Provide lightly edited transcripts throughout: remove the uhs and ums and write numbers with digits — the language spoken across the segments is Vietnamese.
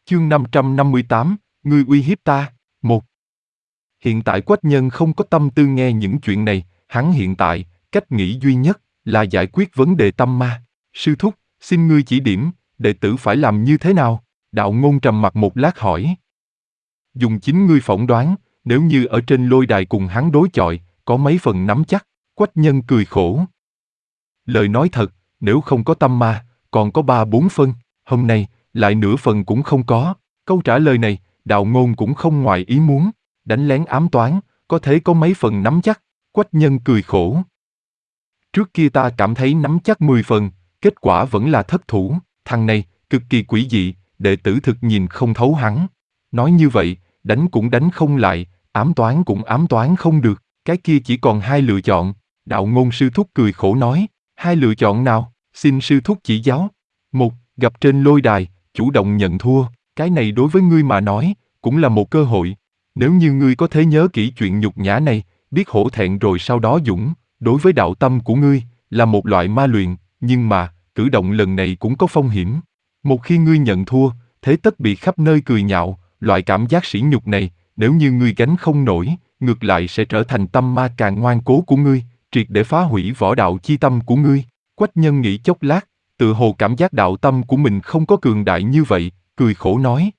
Chương 558, ngươi uy hiếp ta. 1. Hiện tại Quách Nhân không có tâm tư nghe những chuyện này, hắn hiện tại, cách nghĩ duy nhất là giải quyết vấn đề tâm ma. Sư thúc, xin ngươi chỉ điểm, đệ tử phải làm như thế nào? Đạo Ngôn trầm mặt một lát hỏi. Dùng chính ngươi phỏng đoán, nếu như ở trên lôi đài cùng hắn đối chọi, có mấy phần nắm chắc? Quách Nhân cười khổ. Lời nói thật, nếu không có tâm ma, còn có 3-4 phân, hôm nay, lại nửa phần cũng không có. Câu trả lời này, Đạo Ngôn cũng không ngoài ý muốn. Đánh lén ám toán, có thể có mấy phần nắm chắc? Quách Nhân cười khổ. Trước kia ta cảm thấy nắm chắc 10 phần, kết quả vẫn là thất thủ. Thằng này, cực kỳ quỷ dị, đệ tử thực nhìn không thấu hắn. Nói như vậy, đánh cũng đánh không lại, ám toán cũng ám toán không được, cái kia chỉ còn 2 lựa chọn. Đạo Ngôn sư thúc cười khổ nói, 2 lựa chọn nào, xin sư thúc chỉ giáo. 1. Gặp trên lôi đài, chủ động nhận thua, cái này đối với ngươi mà nói, cũng là một cơ hội. Nếu như ngươi có thể nhớ kỹ chuyện nhục nhã này, biết hổ thẹn rồi sau đó dũng, đối với đạo tâm của ngươi, là một loại ma luyện, nhưng mà, cử động lần này cũng có phong hiểm. Một khi ngươi nhận thua, thế tất bị khắp nơi cười nhạo, loại cảm giác sỉ nhục này, nếu như ngươi gánh không nổi, ngược lại sẽ trở thành tâm ma càng ngoan cố của ngươi, triệt để phá hủy võ đạo chi tâm của ngươi. Quách Nhân nghĩ chốc lát, tự hồ cảm giác đạo tâm của mình không có cường đại như vậy, cười khổ nói.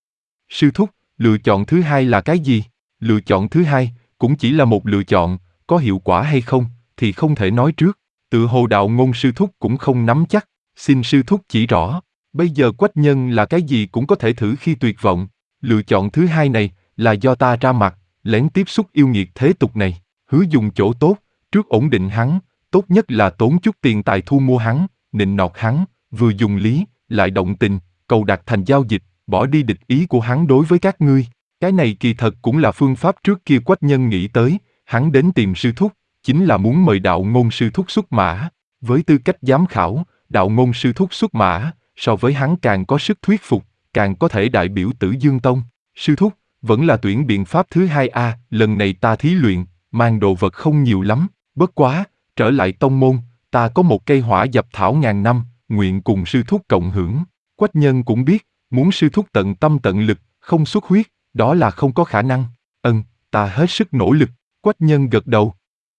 Sư thúc, lựa chọn thứ hai là cái gì? Lựa chọn thứ hai, cũng chỉ là một lựa chọn, có hiệu quả hay không, thì không thể nói trước. Tự hồ Đạo Ngôn sư thúc cũng không nắm chắc, xin sư thúc chỉ rõ. Bây giờ Quách Nhân là cái gì cũng có thể thử khi tuyệt vọng. Lựa chọn thứ hai này, là do ta ra mặt, lén tiếp xúc yêu nghiệt thế tục này, hứa dùng chỗ tốt, trước ổn định hắn, tốt nhất là tốn chút tiền tài thu mua hắn, nịnh nọt hắn, vừa dùng lý, lại động tình, cầu đạt thành giao dịch, bỏ đi địch ý của hắn đối với các ngươi. Cái này kỳ thật cũng là phương pháp trước kia Quách Nhân nghĩ tới, hắn đến tìm sư thúc, chính là muốn mời Đạo Ngôn sư thúc xuất mã. Với tư cách giám khảo, Đạo Ngôn sư thúc xuất mã, so với hắn càng có sức thuyết phục, càng có thể đại biểu Tử Dương Tông. Sư thúc, vẫn là tuyển biện pháp thứ hai a, lần này ta thí luyện, mang đồ vật không nhiều lắm, bất quá, trở lại tông môn, ta có một cây hỏa dập thảo ngàn năm, nguyện cùng sư thúc cộng hưởng. Quách Nhân cũng biết, muốn sư thúc tận tâm tận lực, không xuất huyết, đó là không có khả năng. Ta hết sức nỗ lực. Quách Nhân gật đầu.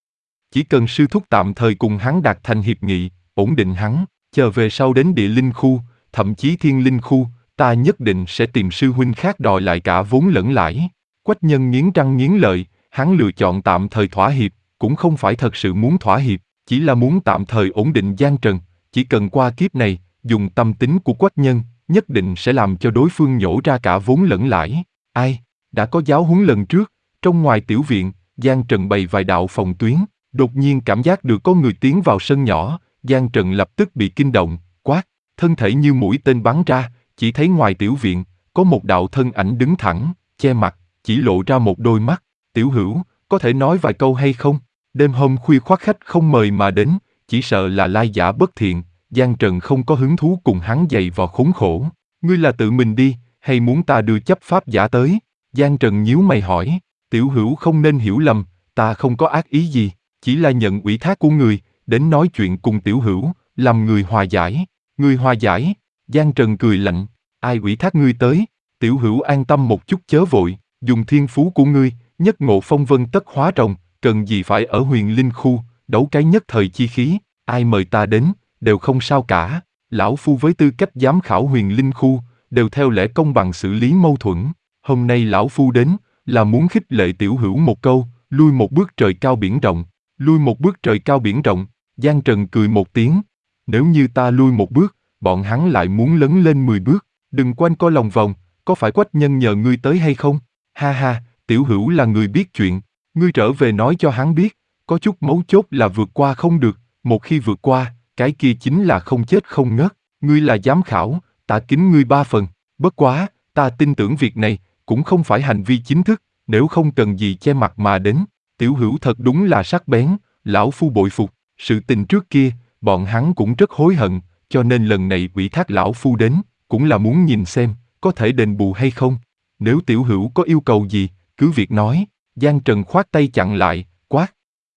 Chỉ cần sư thúc tạm thời cùng hắn đạt thành hiệp nghị, ổn định hắn, chờ về sau đến địa linh khu, thậm chí thiên linh khu, ta nhất định sẽ tìm sư huynh khác đòi lại cả vốn lẫn lãi. Quách Nhân nghiến răng nghiến lợi, hắn lựa chọn tạm thời thỏa hiệp, cũng không phải thật sự muốn thỏa hiệp, chỉ là muốn tạm thời ổn định Giang Trần, chỉ cần qua kiếp này, dùng tâm tính của Quách Nhân, nhất định sẽ làm cho đối phương nhổ ra cả vốn lẫn lãi. Ai, đã có giáo huấn lần trước, trong ngoài tiểu viện, Giang Trần bày vài đạo phòng tuyến, đột nhiên cảm giác được có người tiến vào sân nhỏ, Giang Trần lập tức bị kinh động, quát, thân thể như mũi tên bắn ra, chỉ thấy ngoài tiểu viện, có một đạo thân ảnh đứng thẳng, che mặt, chỉ lộ ra một đôi mắt. Tiểu Hữu, có thể nói vài câu hay không? Đêm hôm khuya khoắt khách không mời mà đến, chỉ sợ là lai giả bất thiện. Giang Trần không có hứng thú cùng hắn giày vò khốn khổ. Ngươi là tự mình đi, hay muốn ta đưa chấp pháp giả tới? Giang Trần nhíu mày hỏi. Tiểu Hữu không nên hiểu lầm, ta không có ác ý gì, chỉ là nhận ủy thác của người, đến nói chuyện cùng Tiểu Hữu, làm người hòa giải. Người hòa giải? Giang Trần cười lạnh. Ai ủy thác ngươi tới? Tiểu Hữu an tâm một chút chớ vội, dùng thiên phú của ngươi, nhất ngộ phong vân tất hóa rồng, cần gì phải ở huyền linh khu, đấu cái nhất thời chi khí, ai mời ta đến, đều không sao cả. Lão Phu với tư cách giám khảo huyền linh khu, đều theo lẽ công bằng xử lý mâu thuẫn. Hôm nay Lão Phu đến, là muốn khích lệ Tiểu Hữu một câu, lui một bước trời cao biển rộng. Lui một bước trời cao biển rộng. Giang Trần cười một tiếng. Nếu như ta lui một bước, bọn hắn lại muốn lấn lên 10 bước. Đừng quanh co lòng vòng, có phải Quách Nhân nhờ ngươi tới hay không? Ha ha, Tiểu Hữu là người biết chuyện. Ngươi trở về nói cho hắn biết, có chút mấu chốt là vượt qua không được. Một khi vượt qua, cái kia chính là không chết không ngất. Ngươi là giám khảo, ta kính ngươi 3 phần. Bất quá, ta tin tưởng việc này, cũng không phải hành vi chính thức, nếu không cần gì che mặt mà đến. Tiểu Hữu thật đúng là sắc bén, Lão Phu bội phục. Sự tình trước kia, bọn hắn cũng rất hối hận, cho nên lần này ủy thác Lão Phu đến, cũng là muốn nhìn xem, có thể đền bù hay không. Nếu Tiểu Hữu có yêu cầu gì, cứ việc nói. Giang Trần khoát tay chặn lại, quát.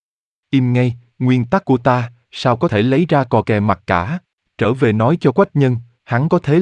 Im ngay, nguyên tắc của ta, sao có thể lấy ra cò kè mặt cả. Trở về nói cho Quách Nhân, hắn có thế làm,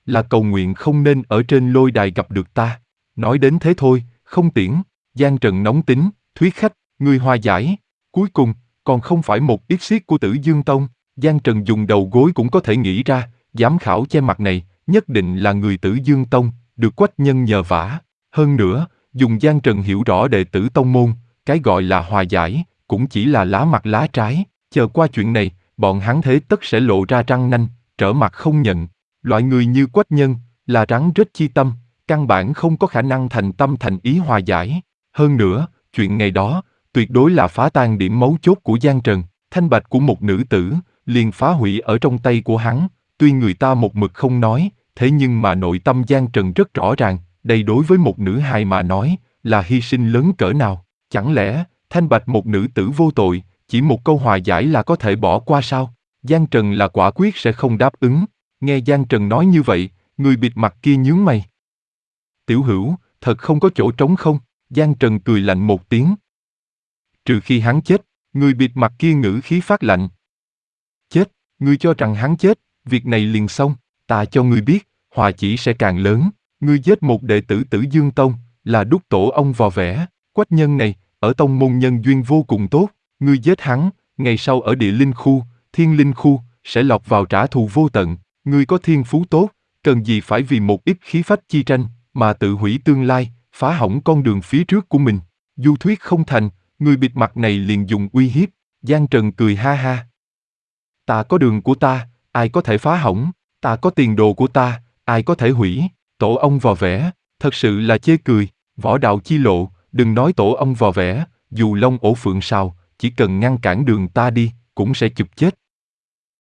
là cầu nguyện không nên ở trên lôi đài gặp được ta. Nói đến thế thôi, không tiễn. Giang Trần nóng tính, thuyết khách, người hòa giải. Cuối cùng, còn không phải một yết xiết của Tử Dương Tông. Giang Trần dùng đầu gối cũng có thể nghĩ ra, giám khảo che mặt này, nhất định là người Tử Dương Tông, được Quách Nhân nhờ vả. Hơn nữa, dùng Giang Trần hiểu rõ đệ tử tông môn, cái gọi là hòa giải, cũng chỉ là lá mặt lá trái. Chờ qua chuyện này, bọn hắn thế tất sẽ lộ ra răng nanh, trở mặt không nhận. Loại người như Quách Nhân, là rắn rết chi tâm, căn bản không có khả năng thành tâm thành ý hòa giải. Hơn nữa, chuyện ngày đó, tuyệt đối là phá tan điểm mấu chốt của Giang Trần, thanh bạch của một nữ tử, liền phá hủy ở trong tay của hắn. Tuy người ta một mực không nói, thế nhưng mà nội tâm Giang Trần rất rõ ràng, đây đối với một nữ hài mà nói, là hy sinh lớn cỡ nào. Chẳng lẽ, thanh bạch một nữ tử vô tội, chỉ một câu hòa giải là có thể bỏ qua sao? Giang Trần là quả quyết sẽ không đáp ứng. Nghe Giang Trần nói như vậy, người bịt mặt kia nhướng mày. Tiểu Hữu, thật không có chỗ trống không? Giang Trần cười lạnh một tiếng. Trừ khi hắn chết, người bịt mặt kia ngữ khí phát lạnh. Chết, ngươi cho rằng hắn chết, việc này liền xong, ta cho ngươi biết, họa chỉ sẽ càng lớn. Ngươi giết một đệ tử Tử Dương Tông, là đúc tổ ông vò vẽ. Quách Nhân này, ở tông môn nhân duyên vô cùng tốt, ngươi giết hắn, ngày sau ở địa linh khu, thiên linh khu, sẽ lọt vào trả thù vô tận. Ngươi có thiên phú tốt, cần gì phải vì một ít khí phách chi tranh, mà tự hủy tương lai, phá hỏng con đường phía trước của mình. Du thuyết không thành, người bịt mặt này liền dùng uy hiếp. Giang Trần cười ha ha. Ta có đường của ta, ai có thể phá hỏng, ta có tiền đồ của ta, ai có thể hủy. Tổ ông vò vẽ, thật sự là chê cười. Võ đạo chi lộ, đừng nói tổ ông vò vẽ, dù Long Ổ Phượng Sào, chỉ cần ngăn cản đường ta đi, cũng sẽ chụp chết.